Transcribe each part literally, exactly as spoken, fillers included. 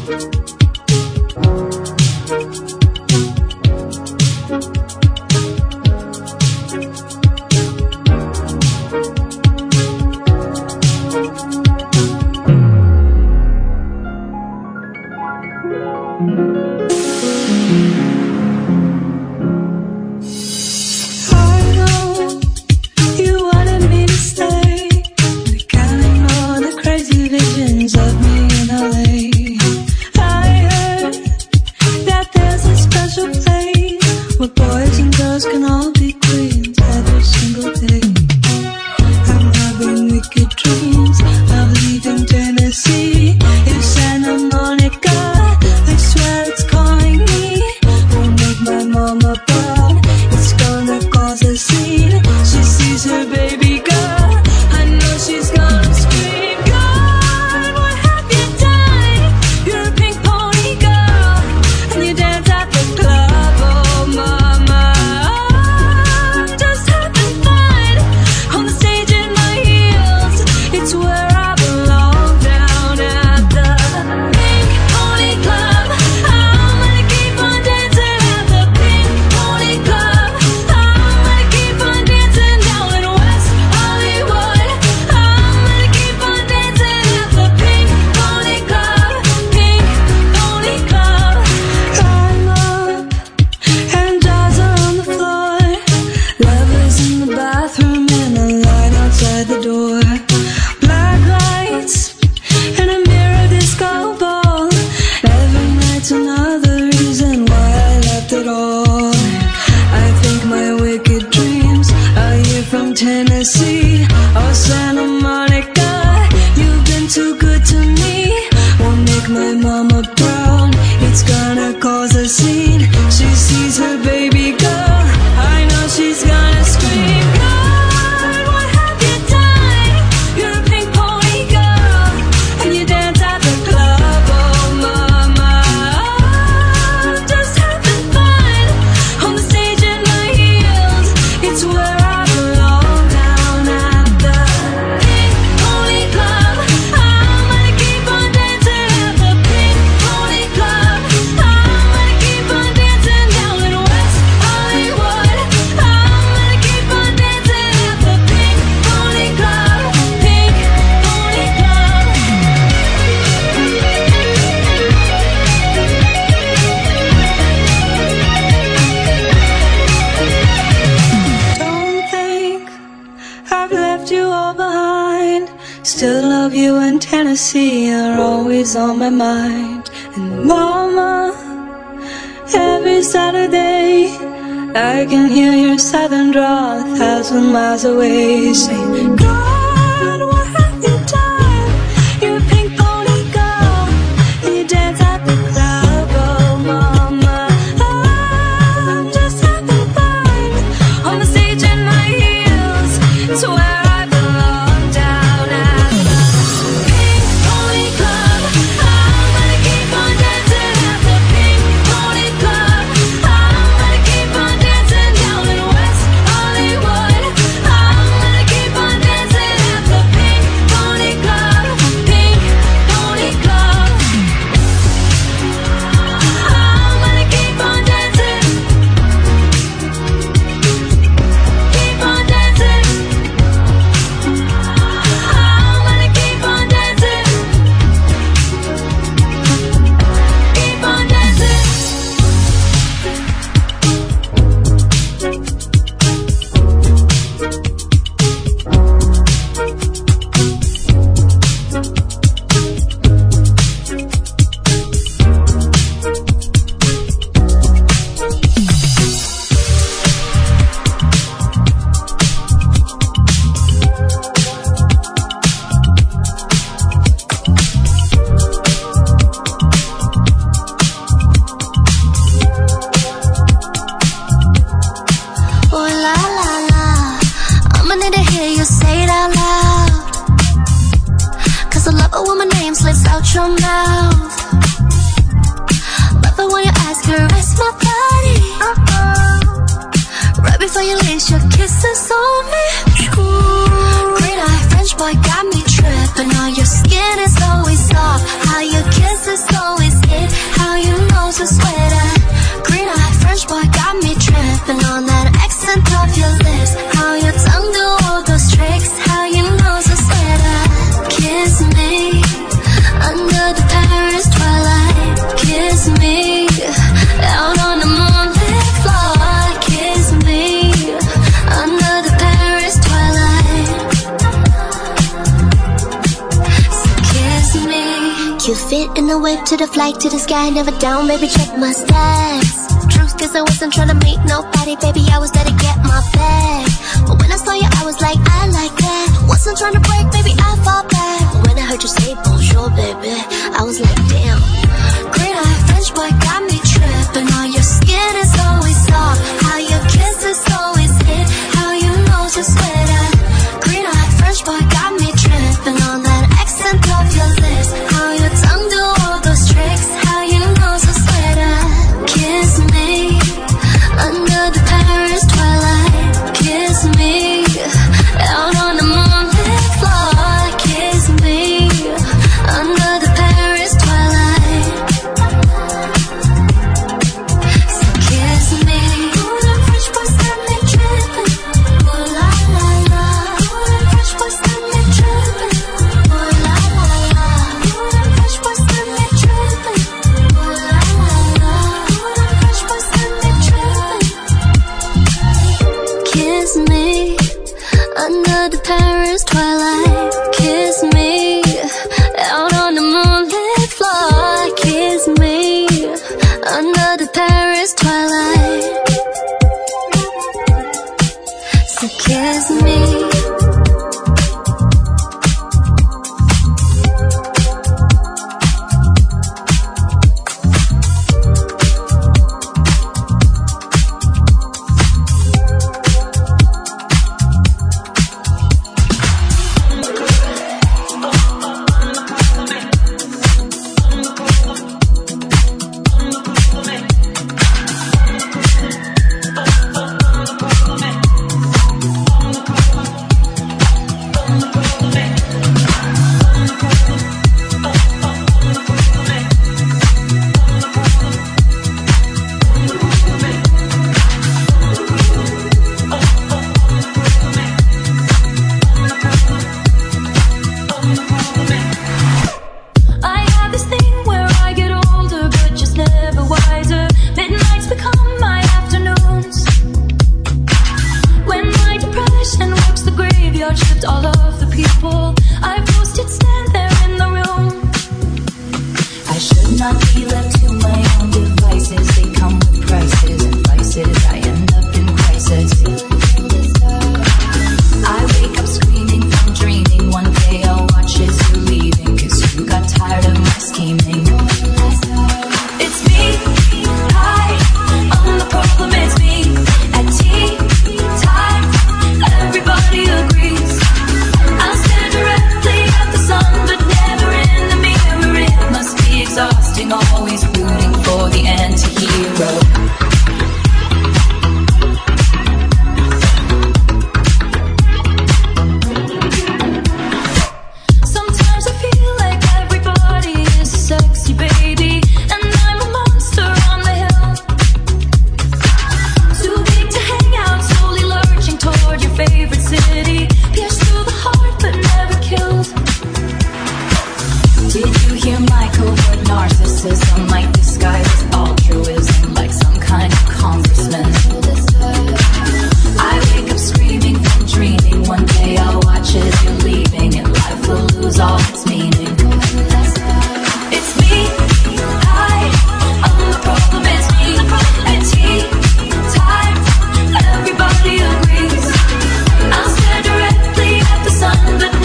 On my mind. And mama, every Saturday I can hear your southern drawl a thousand miles away, saying, God, what have you done? You're a pink pony girl, and you dance at the club. Oh mama, I'm just having fun on the stage in my heels. It's where I belong, down at the Pink Pony Club. Your mouth, but when you ask her, where's my body? Uh-oh. Right before you leave, your kisses on me. Ooh. Green eye French boy got me tripping. How your skin is always soft, how your kiss is always tripping on that accent of your lips. How your tongue do all those tricks. How your nose is lit up. Kiss me under the Paris twilight. Kiss me out on the moonlit floor. Kiss me under the Paris twilight. So kiss me. You fit in the whip to the flight to the sky. Never down, baby, check my stats. Truth is I wasn't trying to meet nobody, baby, I was there to get my bag. But when I saw you, I was like, I like that. Wasn't trying to break, baby, I fall back. But when I heard you say bonjour, baby, I was like, damn. Great eye French boy got me tripping. On your skin is always soft. How your kiss is always hit. How your nose is sweat up. Green eye French boy got me tripping on that accent of your lips. How your tongue do all those tricks. How your nose is sweat up. Kiss me under the Paris twilight. Kiss me out on the moonlit floor. Kiss me under the Paris twilight. So kiss me. Ooh, them French boys got me tripping. Ooh la la la. Ooh, them French boys got me tripping. Ooh la la la. Ooh, them French boys got me tripping. Ooh la la la. Ooh, them French boys got me tripping. Kiss me under the Paris twilight. Kiss me out on the moonlit floor. Kiss me under the Paris twilight. So kiss me.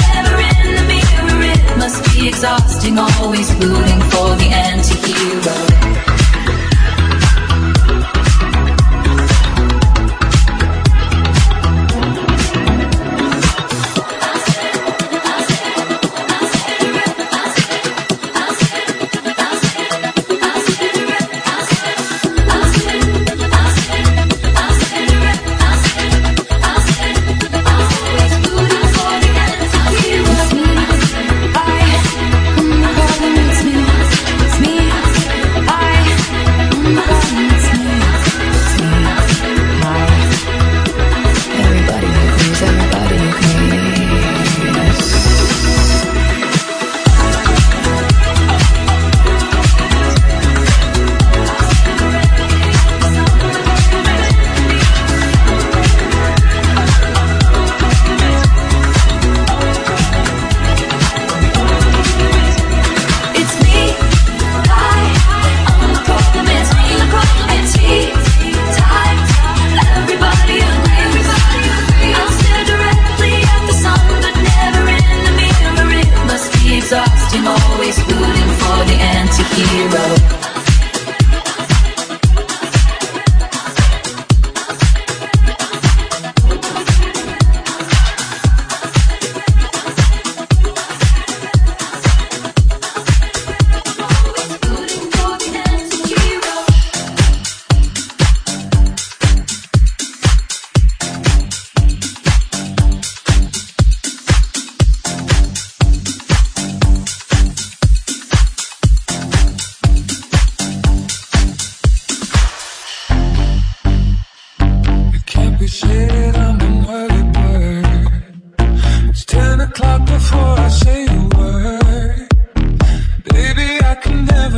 Exhausting, always rooting for the anti-hero.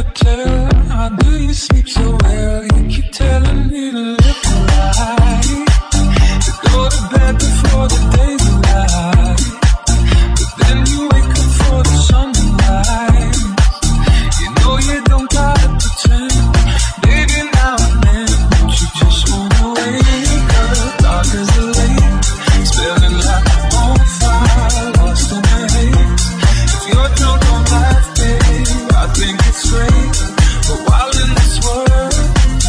never tell. How do you sleep so well? You keep telling me to live the life, to go to bed before the day's light. But then you wake up for the sunrise. You know you don't gotta pretend. Baby, now and then, don't you just wanna wake up? Dark as the lake, spilling like a bonfire, lost in the haze. If you're drunk on life, babe, I think it's great. But while in this world,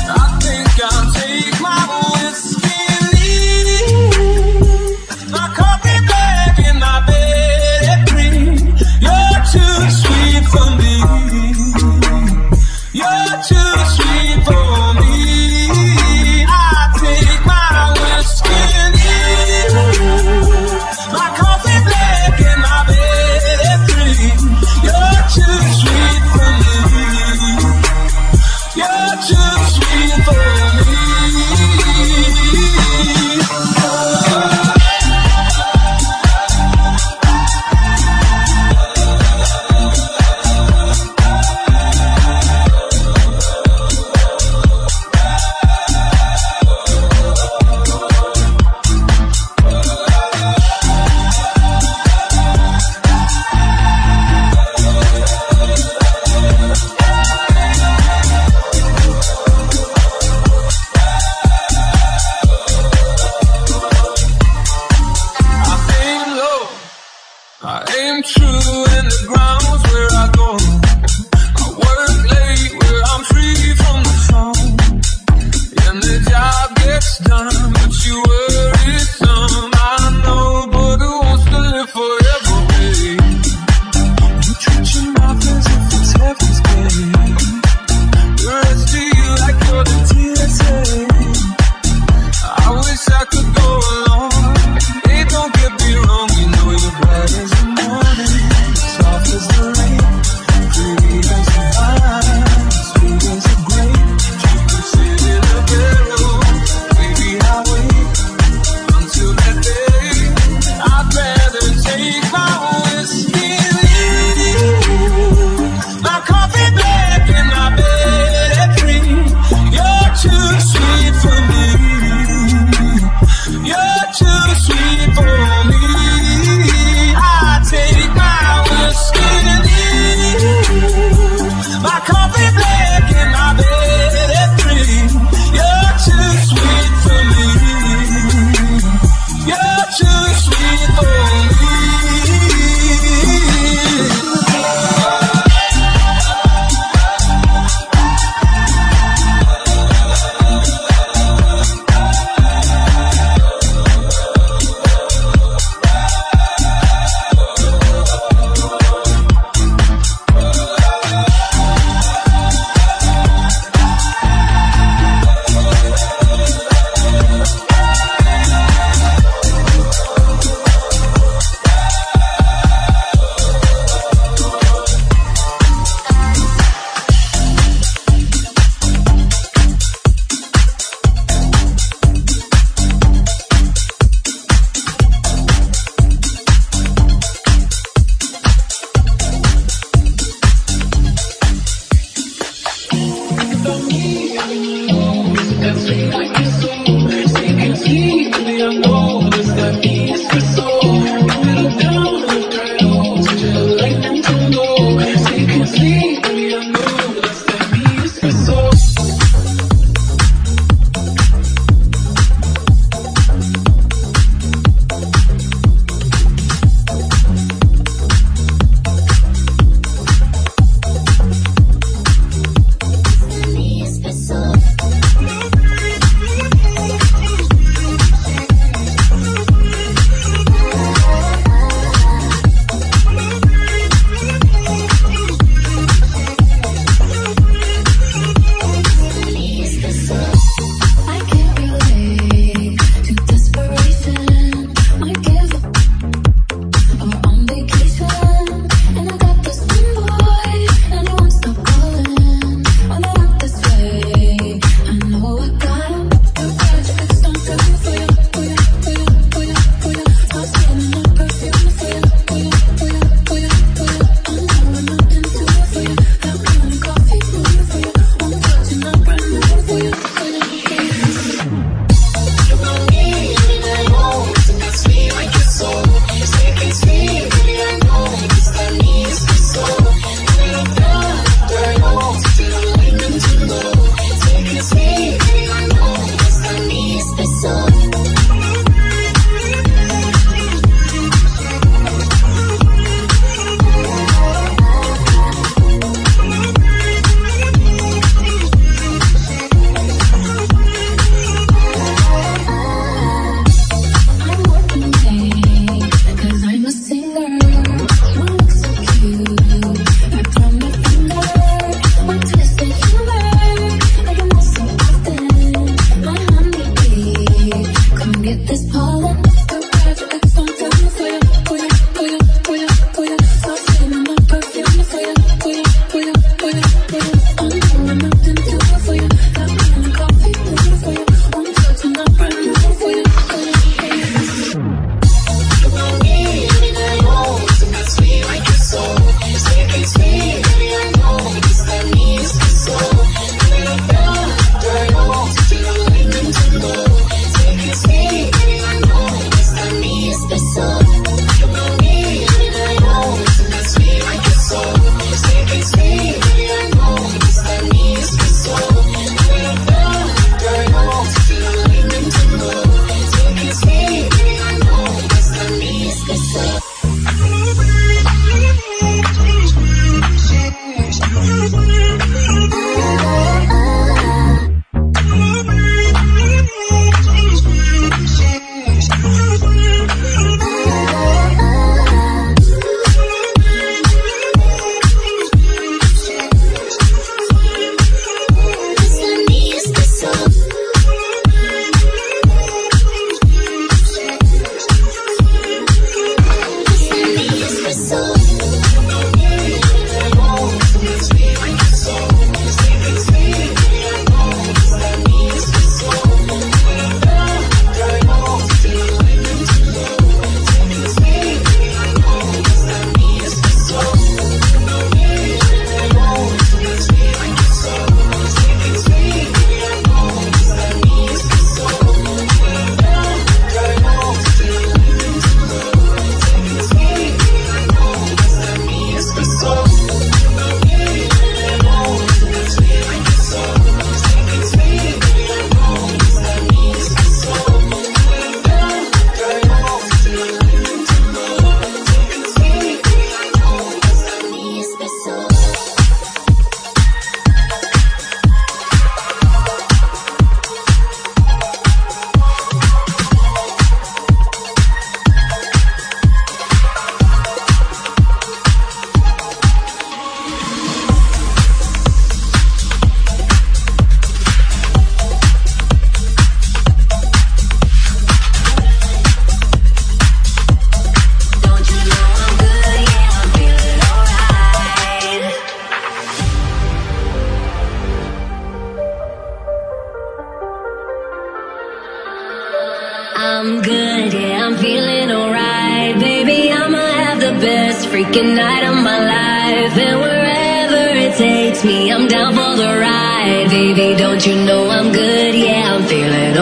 I'm good, yeah, I'm feeling alright. Baby, I'ma have the best freaking night of my life. And wherever it takes me, I'm down for the ride. Baby, don't you know I'm good, yeah, I'm feeling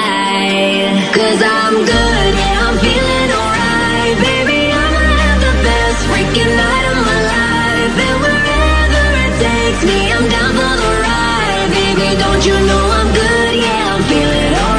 alright. Cause I'm good, yeah, I'm feeling alright. Baby, I'ma have the best freaking night of my life. And wherever it takes me, I'm down for the ride. Baby, don't you know I'm good, yeah, I'm feeling alright.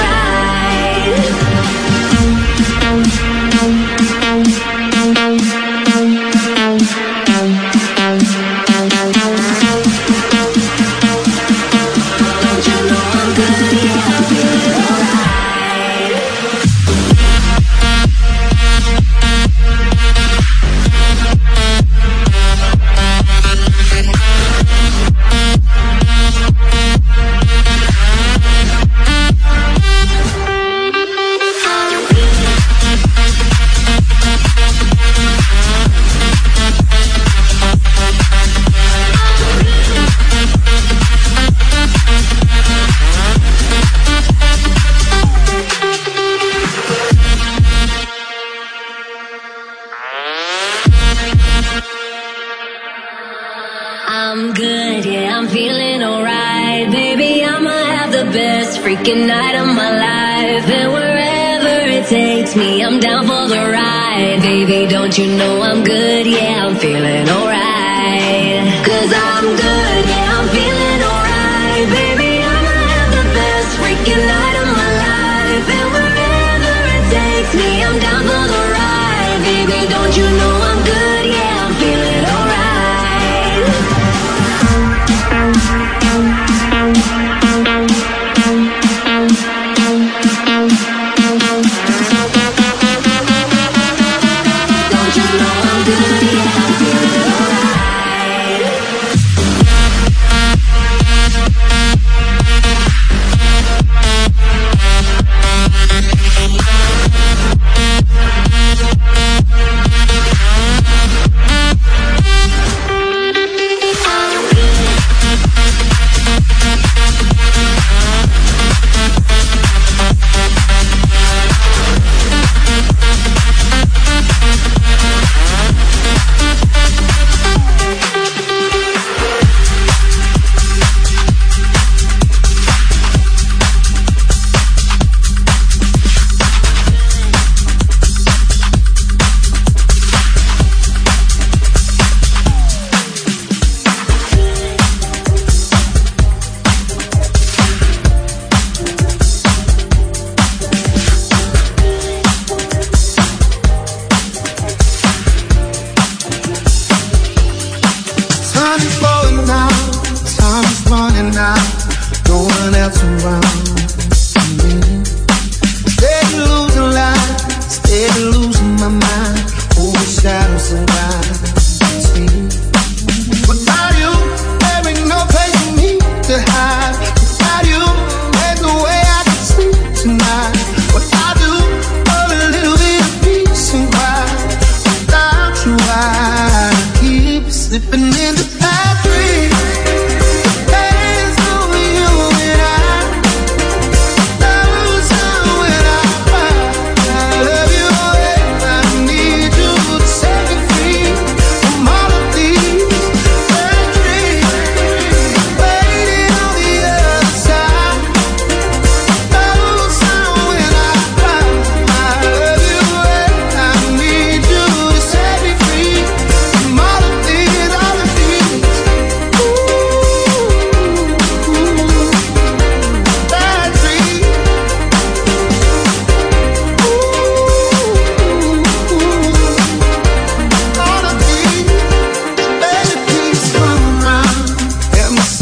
I'm good, yeah, I'm feeling alright. Baby, I'ma have the best freaking night of my life. And wherever it takes me, I'm down for the ride. Baby, don't you know I'm good, yeah, I'm feeling alright. Cause I'm good, yeah, I'm feeling alright. Baby, I'ma have the best freaking night of my life. And wherever it takes me, I'm down for the ride. Baby, don't you know I'm good, yeah, I'm feeling alright. Don't you know I'm good, yeah, I'm feeling alright.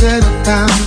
settle down.